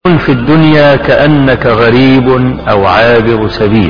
كن في الدنيا كأنك غريب أو عابر سبيل.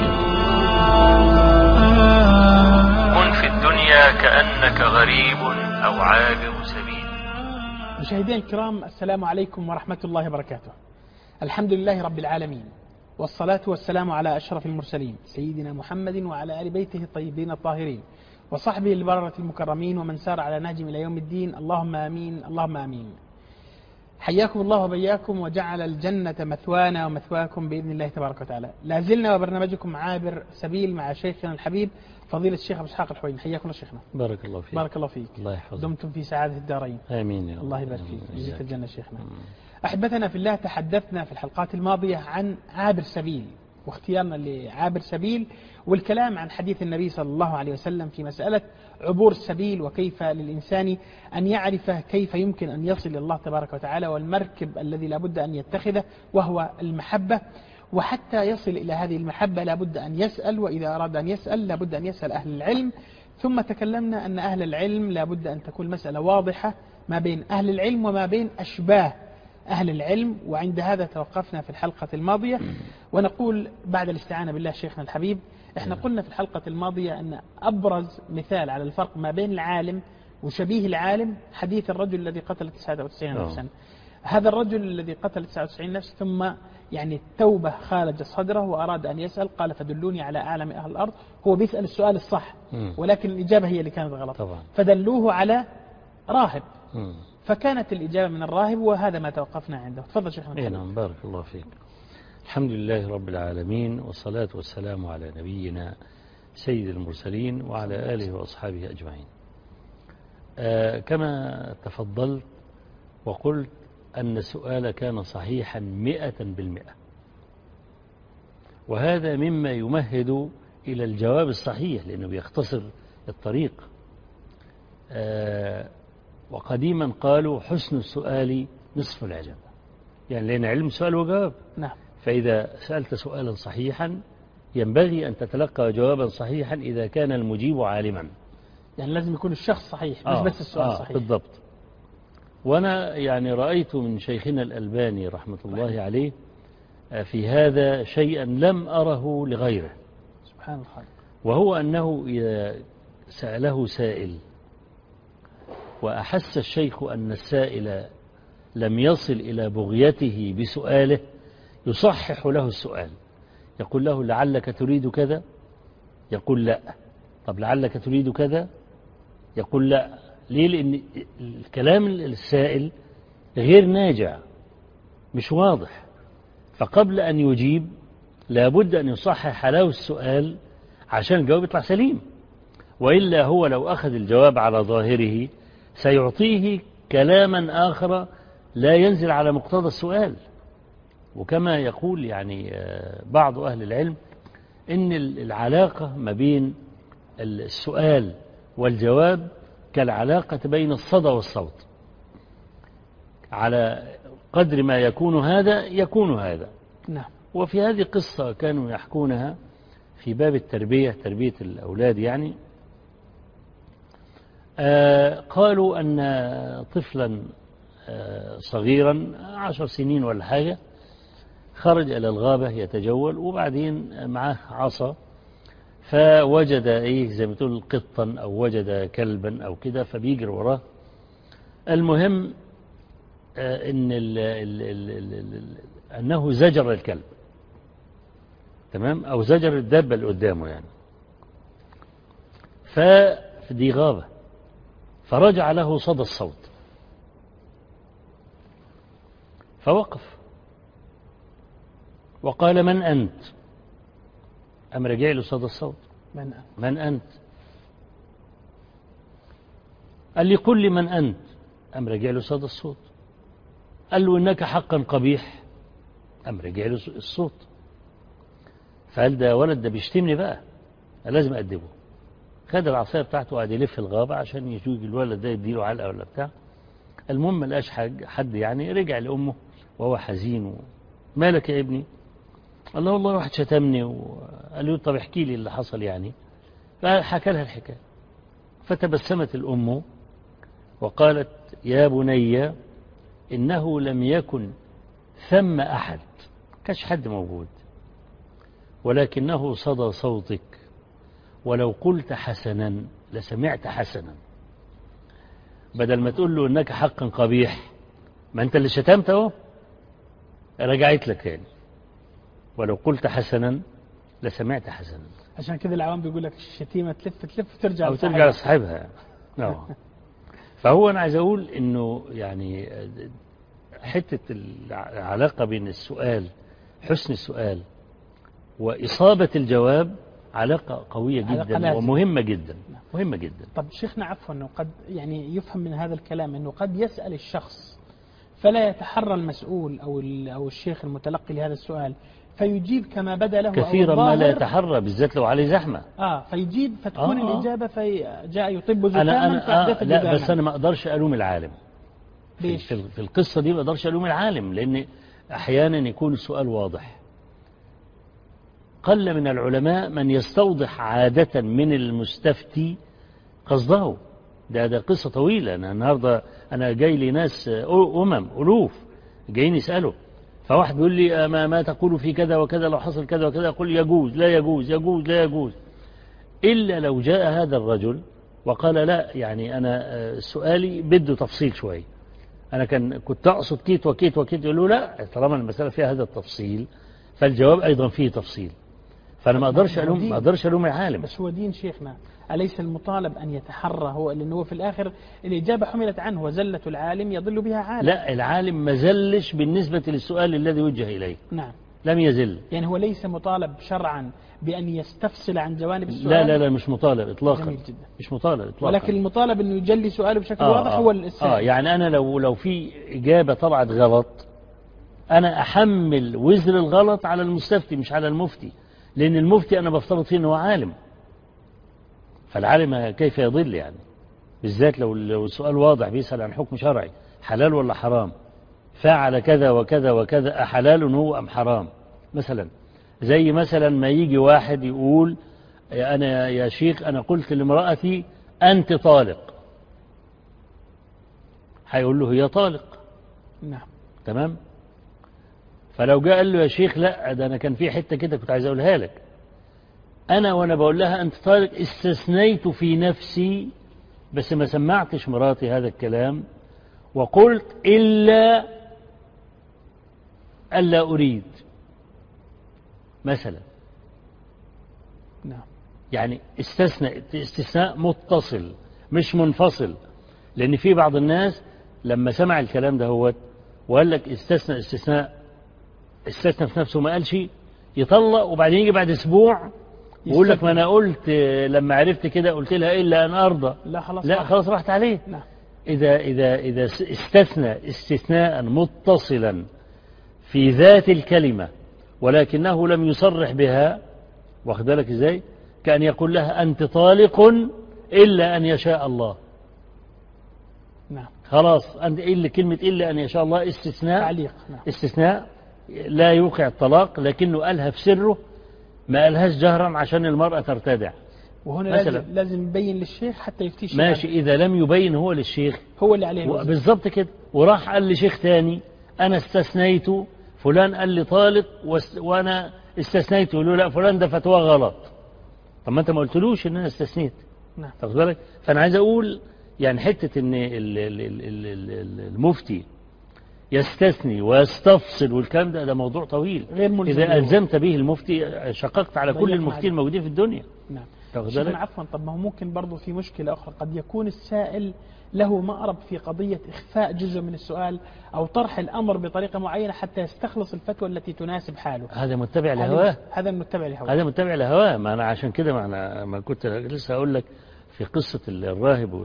كن في الدنيا كأنك غريب أو عابر سبيل. مشاهدينا الكرام، السلام عليكم ورحمة الله وبركاته. الحمد لله رب العالمين، والصلاة والسلام على أشرف المرسلين سيدنا محمد وعلى آل بيته الطيبين الطاهرين وصحبه البررة المكرمين ومن سار على نهجهم إلى يوم الدين. اللهم آمين اللهم آمين. حياكم الله وبياكم وجعل الجنة مثوانا ومثواكم بإذن الله تبارك وتعالى. لا زلنا وبرنامجكم عابر سبيل مع شيخنا الحبيب فضيلة الشيخ أبو إسحاق الحويني. حياكم الله شيخنا. بارك الله فيك. بارك الله فيك. الله يحفظك. دمتم في سعادة الدارين. آمين يا رب. الله يبارك فيك. جزيك الجنة شيخنا. أحبتنا في الله، تحدثنا في الحلقات الماضية عن عابر سبيل واختيارنا لعابر سبيل والكلام عن حديث النبي صلى الله عليه وسلم في مسألة عبور السبيل، وكيف للإنسان أن يعرف كيف يمكن أن يصل إلى الله تبارك وتعالى، والمركب الذي لا بد أن يتخذه وهو المحبة. وحتى يصل إلى هذه المحبة لا بد أن يسأل، وإذا أراد أن يسأل لا بد أن يسأل أهل العلم. ثم تكلمنا أن أهل العلم لا بد أن تكون مسألة واضحة ما بين أهل العلم وما بين أشباه أهل العلم، وعند هذا توقفنا في الحلقة الماضية. ونقول بعد الاستعانة بالله شيخنا الحبيب، احنا قلنا في الحلقة الماضية أن أبرز مثال على الفرق ما بين العالم وشبيه العالم حديث الرجل الذي قتل 99 نفسا. هذا الرجل الذي قتل 99 نفس ثم التوبة خالج صدره وأراد أن يسأل، قال فدلوني على أعلم أهل الأرض. هو بيسأل السؤال الصح ولكن الإجابة هي اللي كانت غلط طبعا. فدلوه على راهب فكانت الإجابة من الراهب، وهذا ما توقفنا عنده. تفضل شيخنا. نعم بارك الله فيك. الحمد لله رب العالمين، والصلاة والسلام على نبينا سيد المرسلين وعلى آله وأصحابه أجمعين. كما تفضلت وقلت أن السؤال كان صحيحا 100%، وهذا مما يمهد إلى الجواب الصحيح لأنه بيختصر الطريق. وقديما قالوا حسن السؤال نصف العجب، يعني لأن علم سؤال وجواب. نعم. فإذا سألت سؤالا صحيحا ينبغي أن تتلقى جوابا صحيحا إذا كان المجيب عالما. يعني لازم يكون الشخص صحيح مش بس السؤال صحيح. بالضبط. وأنا يعني رأيت من شيخنا الألباني رحمة الله عليه في هذا شيئا لم أره لغيره، سبحان الله، وهو أنه إذا سأله سائل وأحس الشيخ أن السائل لم يصل إلى بغيته بسؤاله يصحح له السؤال، يقول له لعلك تريد كذا، يقول لا. طب لعلك تريد كذا، يقول لا. ليه؟ لأن الكلام السائل غير ناجع مش واضح، فقبل أن يجيب لابد أن يصحح له السؤال عشان الجواب يطلع سليم، وإلا هو لو أخذ الجواب على ظاهره سيعطيه كلاما آخر لا ينزل على مقتضى السؤال. وكما يقول يعني بعض أهل العلم إن العلاقة ما بين السؤال والجواب كالعلاقة بين الصدى والصوت، على قدر ما يكون هذا يكون هذا. نعم. وفي هذه قصة كانوا يحكونها في باب التربية، تربية الأولاد يعني. قالوا أن طفلا صغيرا 10 سنين ولا حاجة خرج إلى الغابة يتجول، وبعدين معه عصا فوجد زي ما تقول قطا أو وجد كلبا أو كده فبيجري وراه. المهم أنه زجر الكلب، تمام، أو زجر الدابة اللي قدامه يعني. فدي غابة، فرجع له صدى الصوت فوقف وقال من أنت؟ أم رجع له صدى الصوت من أنت؟ قال لي قل لي من أنت؟ أم رجع له صدى الصوت. قال له إنك حقا قبيح. أم رجع له الصوت. فقال ده ولد ده بيشتمني بقى، لازم أدبه. خد العصاية بتاعته وقعد يلف الغابة عشان يجوج الولد ده يديله علقة ولا بتاع. المهم ما لقاش حد يعني، رجع لأمه وهو حزين. مالك يا ابني؟ قال له والله واحد شتمني. وقال له طب احكي لي اللي حصل يعني. فحكى لها الحكاية. فتبسمت الأم وقالت يا بني إنه لم يكن ثم أحد كاش حد موجود ولكنه صدى صوتك ولو قلت حسنا لسمعت حسنا، بدل ما تقول له إنك حقا قبيح، ما أنت اللي شتمته رجعت لك تاني، ولو قلت حسنا لسمعت حسنا. عشان كذا العوام بيقول لك الشتيمة تلف ترجع أو ترجع لصاحبها. فهو أنا عايز أقول إنه يعني حتة العلاقة بين السؤال، حسن السؤال وإصابة الجواب، علاقة قوية جدا ومهمة جدا، مهمة جدا. طب شيخنا عفوا، أنه قد يعني يفهم من هذا الكلام أنه قد يسأل الشخص فلا يتحرى المسؤول أو الشيخ المتلقي لهذا السؤال فيجيب كما بدا له كثيرا ما لا يتحرى، بالذات لو عليه زحمة فيجيب فتكون الإجابة فجاء يطب زكاما فأحدث لا بس أنا ما أقدرش ألوم العالم في القصة دي، ما أقدرش ألوم العالم، لأن أحيانا يكون السؤال واضح. قل من العلماء من يستوضح عادة من المستفتي قصده. ده قصة طويلة. أنا النهاردة أنا جاي لي ناس ألوف جايين يسألوا، فواحد بيقول لي ما تقول في كذا وكذا لو حصل كذا وكذا، أقول يجوز لا يجوز يجوز لا يجوز، إلا لو جاء هذا الرجل وقال لا يعني أنا سؤالي بده تفصيل شوي، أنا كنت أقصد كيت وكيت وكيت، يقول له لا طالما المسألة فيها هذا التفصيل فالجواب أيضا فيه تفصيل. فأنا ما أقدرش ألوم العالم. بس هو دين شيخنا، أليس المطالب أن يتحرى هو، لأنه هو في الآخر الإجابة حملت عنه، وزلة العالم يضل بها عالم. لا، العالم ما زلش بالنسبة للسؤال الذي وجه إليه. نعم، لم يزل. يعني هو ليس مطالب شرعا بأن يستفصل عن جوانب السؤال. لا مش مطالب إطلاقا. جميل جدا. مش مطالب إطلاقا، ولكن المطالب أنه يجلي سؤاله بشكل واضح هو السائل. يعني أنا لو في إجابة طلعت غلط أنا أحمل وزر الغلط على المستفتي مش على المفتي، لأن المفتي أنا بفترض فيه أنه عالم، فالعالم كيف يضل يعني، بالذات لو السؤال واضح بيسأل عن حكم شرعي حلال ولا حرام، فعل كذا وكذا وكذا أحلال هو أم حرام مثلا. زي مثلا ما يجي واحد يقول أنا يا شيخ أنا قلت لامرأتي أنت طالق، هيقول له هي طالق. نعم تمام. فلو جاء قال له يا شيخ لا ده أنا كان في حتة كده كنت عايز أقولها لك، أنا وأنا بقول لها أنت طالق استثنيت في نفسي بس ما سمعتش مراتي هذا الكلام وقلت إلا ألا أريد مثلا. نعم. يعني استثناء متصل مش منفصل، لأن في بعض الناس لما سمع الكلام ده هو وقال لك استثنى في نفسه ما قالش، يطلق وبعدين يجي بعد أسبوع يقول لك ما أنا قلت لما عرفت كده قلت لها إلا أن أرضى. لا خلاص راحت عليه. نعم. إذا استثنى استثناء متصلا في ذات الكلمة ولكنه لم يصرح بها، واخد بالك إزاي؟ كأن يقول لها أنت طالق إلا أن يشاء الله. نعم. خلاص إلا كلمة إلا أن يشاء الله استثناء تعليق. نعم. استثناء لا يوقع الطلاق، لكنه قالها في سره ما قالهاش جهرا عشان المرأة ترتدع. وهنا لازم يبين للشيخ حتى يفتيش. ماشي، إذا لم يبين هو للشيخ هو اللي عليه بالضبط كده، وراح قال لشيخ تاني أنا استثنيت فلان قال لي طالق وأنا استثنيت، يقول له لا فلان ده فتوى غلط. طب ما أنت ما قلتلوش إن أنا استثنيت. نعم. تاخد بالك؟ فأنا عايز أقول يعني حتة إن المفتي يستثني ويستفصل والكلام ده موضوع طويل غير ملزم. إذا ألزمت به المفتي شققت على كل المفتين الموجودين في الدنيا. نعم. عفوا، طب ما هو ممكن برضو في مشكلة أخرى، قد يكون السائل له مأرب في قضية إخفاء جزء من السؤال أو طرح الأمر بطريقة معينة حتى يستخلص الفتوى التي تناسب حاله. هذا متبع لهواه. هذا متبع لهواه. ما أنا عشان كده ما كنت لسه أقول لك في قصة الراهب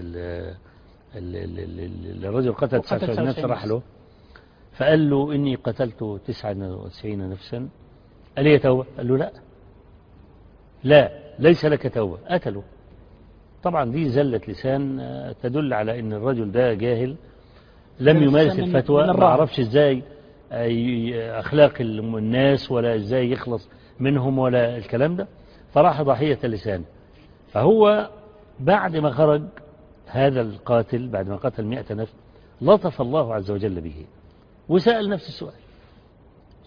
الرجل قتل 99 نفس راح له فقال له إني قتلت 99 نفسا قال لي توبة؟ قال له لا ليس لك توبة، قتله. طبعا دي زلة لسان تدل على ان الرجل ده جاهل لم يمارس الفتوى، ما عرفش ازاي اخلاق الناس ولا ازاي يخلص منهم ولا الكلام ده، فراح ضحية اللسان. فهو بعد ما خرج هذا القاتل بعد ما قتل 100 نفس لطف الله عز وجل به وسأل نفس السؤال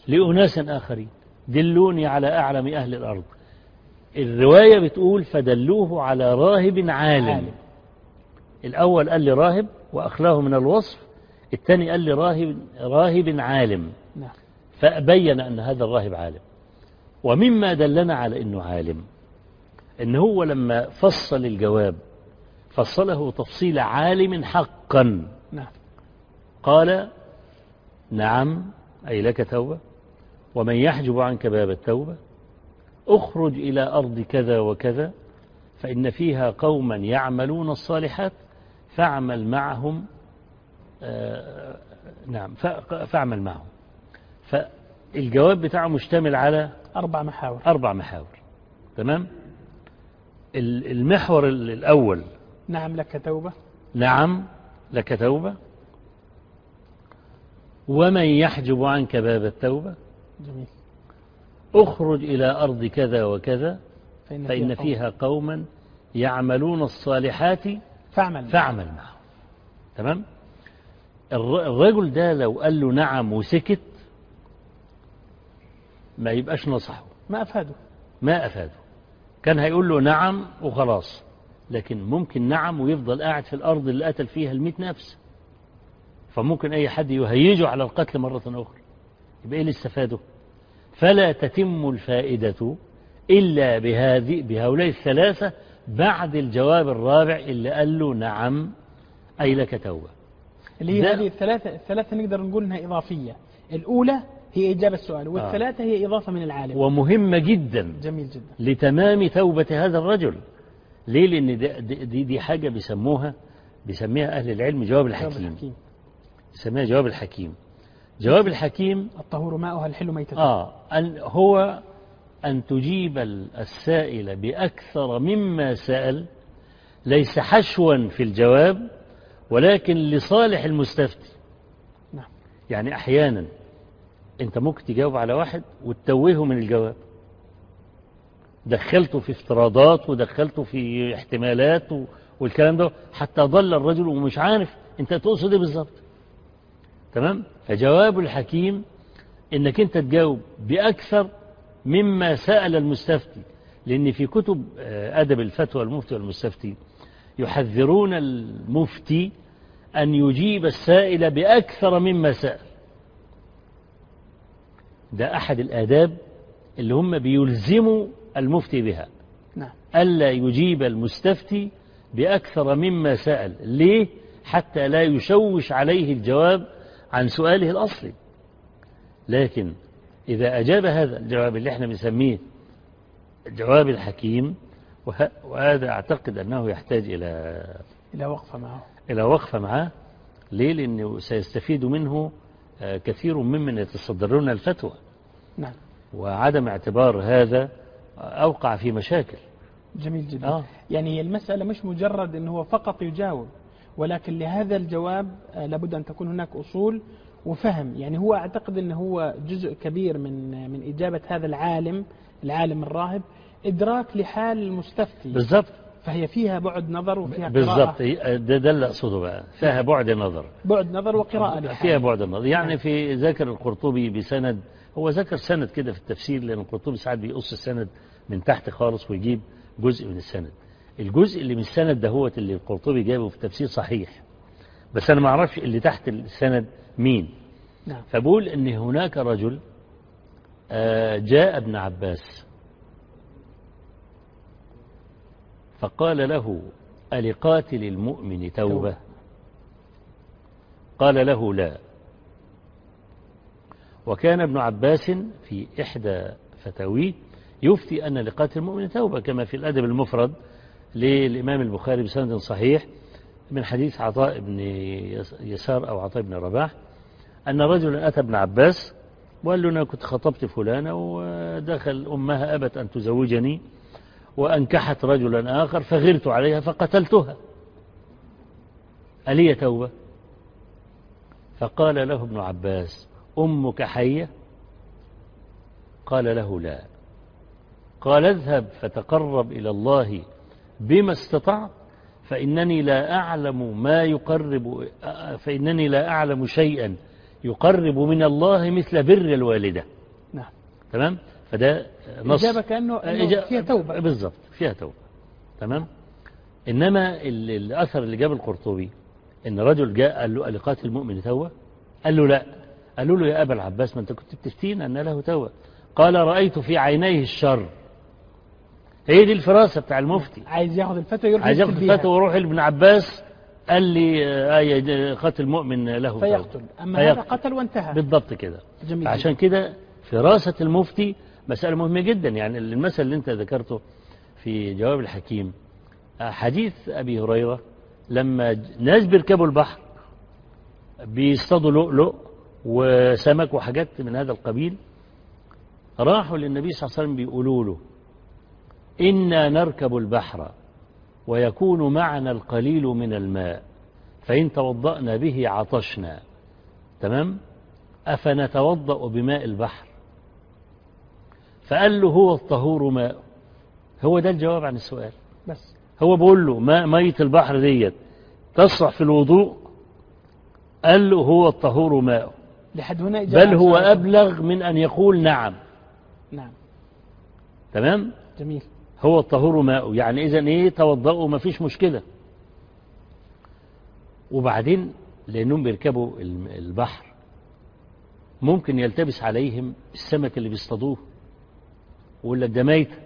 لأناس آخرين دلوني على أعلم أهل الأرض. الرواية بتقول فدلوه على راهب عالم. الأول قال لي راهب وأخلاه من الوصف، الثاني قال لي راهب عالم. نعم. فبين أن هذا الراهب عالم. ومما دلنا على أنه عالم أن هو لما فصل الجواب فصله تفصيل عالم حقا. نعم. قال نعم أي لك توبة، ومن يحجب عنك باب التوبة اخرج إلى أرض كذا وكذا فإن فيها قوما يعملون الصالحات فاعمل معهم. نعم فاعمل معهم. فالجواب بتاعه مشتمل على 4 محاور. 4 محاور. تمام. المحور الأول نعم لك توبة. نعم لك توبة، ومن يحجب عنك باب التوبة جميل. اخرج إلى أرض كذا وكذا فإن فيها قوما يعملون الصالحات فاعمل معهم. تمام. الرجل ده لو قال له نعم وسكت ما يبقاش نصحه، ما أفاده. كان هيقول له نعم وخلاص، لكن ممكن نعم ويفضل قاعد في الأرض اللي قتل فيها 100 نفس، فممكن أي حد يهيجه على القتل مرة أخرى. يبقى إيه اللي استفاده؟ فلا تتم الفائدة إلا بهؤلاء الثلاثة بعد الجواب الرابع اللي قال له نعم أي لك توبة. اللي هي هذه الثلاثة نقدر نقول أنها إضافية. الأولى هي إجابة السؤال، والثلاثة هي إضافة من العالم، ومهمة جدا. جميل جدا لتمام توبة هذا الرجل. ليه؟ لأن دي حاجة بيسميها أهل العلم جواب الحكيم. يسميها جواب الحكيم. جواب الحكيم الطهور ماؤها الحل ميتته. هو أن تجيب السائل بأكثر مما سأل، ليس حشوا في الجواب ولكن لصالح المستفتي. نعم. يعني أحيانا أنت ممكن تجاوب على واحد وتتوهه من الجواب، دخلته في افتراضات ودخلته في احتمالات والكلام ده حتى ضل الرجل ومش عارف أنت تقصد إيه بالظبط. تمام. فجواب الحكيم إنك أنت تجاوب بأكثر مما سأل المستفتي، لأن في كتب أدب الفتوى المفتي والمستفتي يحذرون المفتي أن يجيب السائل بأكثر مما سأل. ده أحد الآداب اللي هم بيلزموا المفتي بها. نعم. ألا يجيب المستفتي بأكثر مما سأل. ليه؟ حتى لا يشوش عليه الجواب عن سؤاله الأصلي. لكن إذا أجاب هذا الجواب اللي احنا بنسميه الجواب الحكيم، وهذا أعتقد أنه يحتاج إلى وقفة معه. ليه؟ لأنه سيستفيد منه كثير ممن يتصدرون الفتوى. نعم. وعدم اعتبار هذا أوقع في مشاكل. جميل جدا. يعني المسألة مش مجرد أنه هو فقط يجاوب، ولكن لهذا الجواب لابد أن تكون هناك أصول وفهم. يعني هو أعتقد أنه هو جزء كبير من إجابة هذا العالم الراهب إدراك لحال المستفتي. بالضبط. فهي فيها بعد نظر وفيها قراءة. بالضبط. ده اللي أقصده بقى، فيها بعد نظر وقراءة لحال. فيها بعد النظر. يعني في ذكر القرطبي بسند، هو ذكر سند كده في التفسير، لأن القرطبي ساعات بيقص السند من تحت خالص ويجيب جزء من السند. الجزء اللي من السند ده هو اللي القرطبي جابه في التفسير صحيح، بس أنا ما أعرفش اللي تحت السند مين. نعم. فبقول أن هناك رجل جاء ابن عباس فقال له ألقاتل المؤمن توبة؟ قال له لا. وكان ابن عباس في إحدى فتاويه يفتي أن لقاتل المؤمن توبة، كما في الأدب المفرد للإمام البخاري بسند صحيح من حديث عطاء بن يسار أو عطاء بن رباح أن رجلا أتى ابن عباس وقال له أنا كنت خطبت فلانة ودخل أمها أبت أن تزوجني وأنكحت رجلا آخر فغرت عليها فقتلتها، ألي توبة؟ فقال له ابن عباس أمك حية؟ قال له لا. قال اذهب فتقرب إلى الله بما استطعت فإنني لا أعلم شيئا يقرب من الله مثل بر الوالدة. تمام. فده نص إجابة كأنه فيها توبة. بالضبط فيها توبة. تمام. إنما الأثر اللي جاب القرطبي إن رجل جاء قال له ألقاتل المؤمن توبة؟ قال له لا. قالوا له يا أبا العباس ما أنت كنت بتفتينا أن له توبة. قال رأيت في عينيه الشر. هي دي الفراسة بتاع المفتي، عايز ياخذ الفتوى يروح عايز ياخذ الفتوى ويروح لابن عباس قال لي قتل المؤمن له فيقتل، أما هذا قتل وانتهى. بالضبط كده. عشان كده فراسة المفتي مسألة مهمة جدا. يعني المثل اللي انت ذكرته في جواب الحكيم حديث أبي هريرة لما ناس بيركبوا البحر بيصطادوا لؤلؤ وسمك وحاجات من هذا القبيل، راحوا للنبي صلى الله عليه وسلم بيقولوا له إنا نركب البحر ويكون معنا القليل من الماء فإن توضأنا به عطشنا، تمام، أفنتوضأ بماء البحر؟ فقال له هو الطهور ماء. هو ده الجواب عن السؤال. بس هو بيقول له مية البحر ديت تصلح في الوضوء؟ قال له هو الطهور ماء. لحد هنا بل هو أبلغ من أن يقول نعم. نعم. تمام. جميل. هو الطهور ماء، يعني إذن إيه توضأوا ما فيش مشكلة. وبعدين لأنهم بيركبوا البحر ممكن يلتبس عليهم السمك اللي بيصطادوه ويقول لك ده ميتة،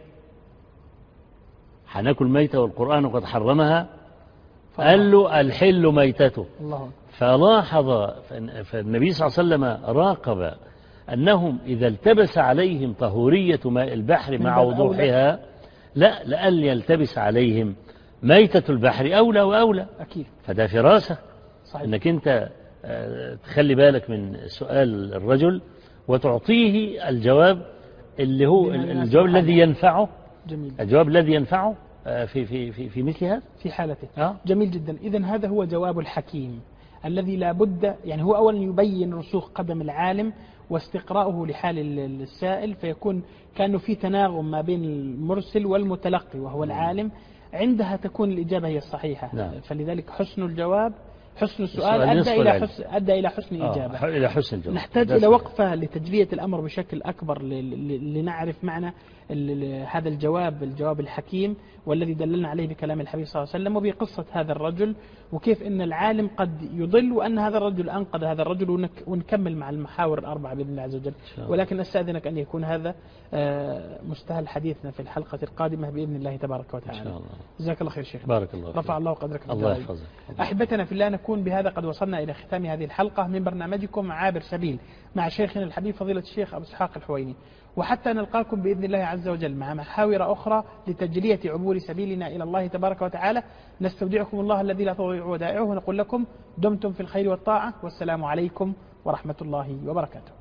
هناكل ميتة والقرآن قد حرمها. قال له الحل ميتته. الله. فلاحظ فالنبي صلى الله عليه وسلم راقب أنهم إذا التبس عليهم طهورية ماء البحر مع وضوحها لأن يلتبس عليهم ميتة البحر أولى وأولى. أكيد. فده فراسة. صحيح. أنك أنت تخلي بالك من سؤال الرجل وتعطيه الجواب اللي هو الجواب الذي ينفعه. جميل. الجواب الذي ينفعه في مثل هذا في حالته. جميل جدا. إذن هذا هو جواب الحكيم الذي لا بد، يعني هو أولا يبين رسوخ قدم العالم واستقراؤه لحال السائل، فيكون كأنه في تناغم ما بين المرسل والمتلقي وهو العالم، عندها تكون الإجابة هي الصحيحة. نعم. فلذلك حسن الجواب حسن السؤال أدى إلى حسن الإجابة. إلى حسن الجواب. نحتاج إلى وقفة لتجلية الأمر بشكل أكبر لنعرف معنى هذا الجواب الحكيم والذي دللنا عليه بكلام الحبيب صلى الله عليه وسلم وبقصة هذا الرجل، وكيف أن العالم قد يضل وأن هذا الرجل أنقذ هذا الرجل، ونكمل مع المحاور الأربعة بإذن الله عز وجل. ولكن أستأذنك أن يكون هذا مستهل حديثنا في الحلقة القادمة بإذن الله تبارك وتعالى. إن شاء الله. جزاك الله خير شيخ. بارك الله. رفع الله قدرك. الله يحفظك. أحبتنا في الله، نكون بهذا قد وصلنا إلى ختام هذه الحلقة من برنامجكم عابر سبيل مع شيخنا الحبيب فضيلة الشيخ أبو إسحاق الحويني، وحتى نلقاكم بإذن الله عز وجل مع محاور أخرى لتجلية عبور سبيلنا إلى الله تبارك وتعالى، نستودعكم الله الذي لا تضيع ودائعه، ونقول لكم دمتم في الخير والطاعة، والسلام عليكم ورحمة الله وبركاته.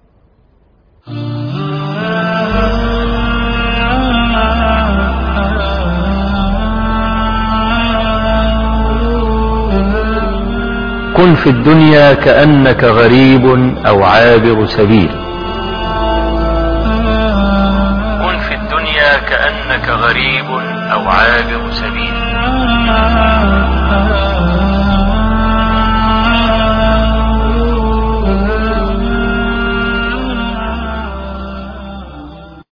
كن في الدنيا كأنك غريب أو عابر سبيل. كن في الدنيا كأنك غريب أو عابر سبيل.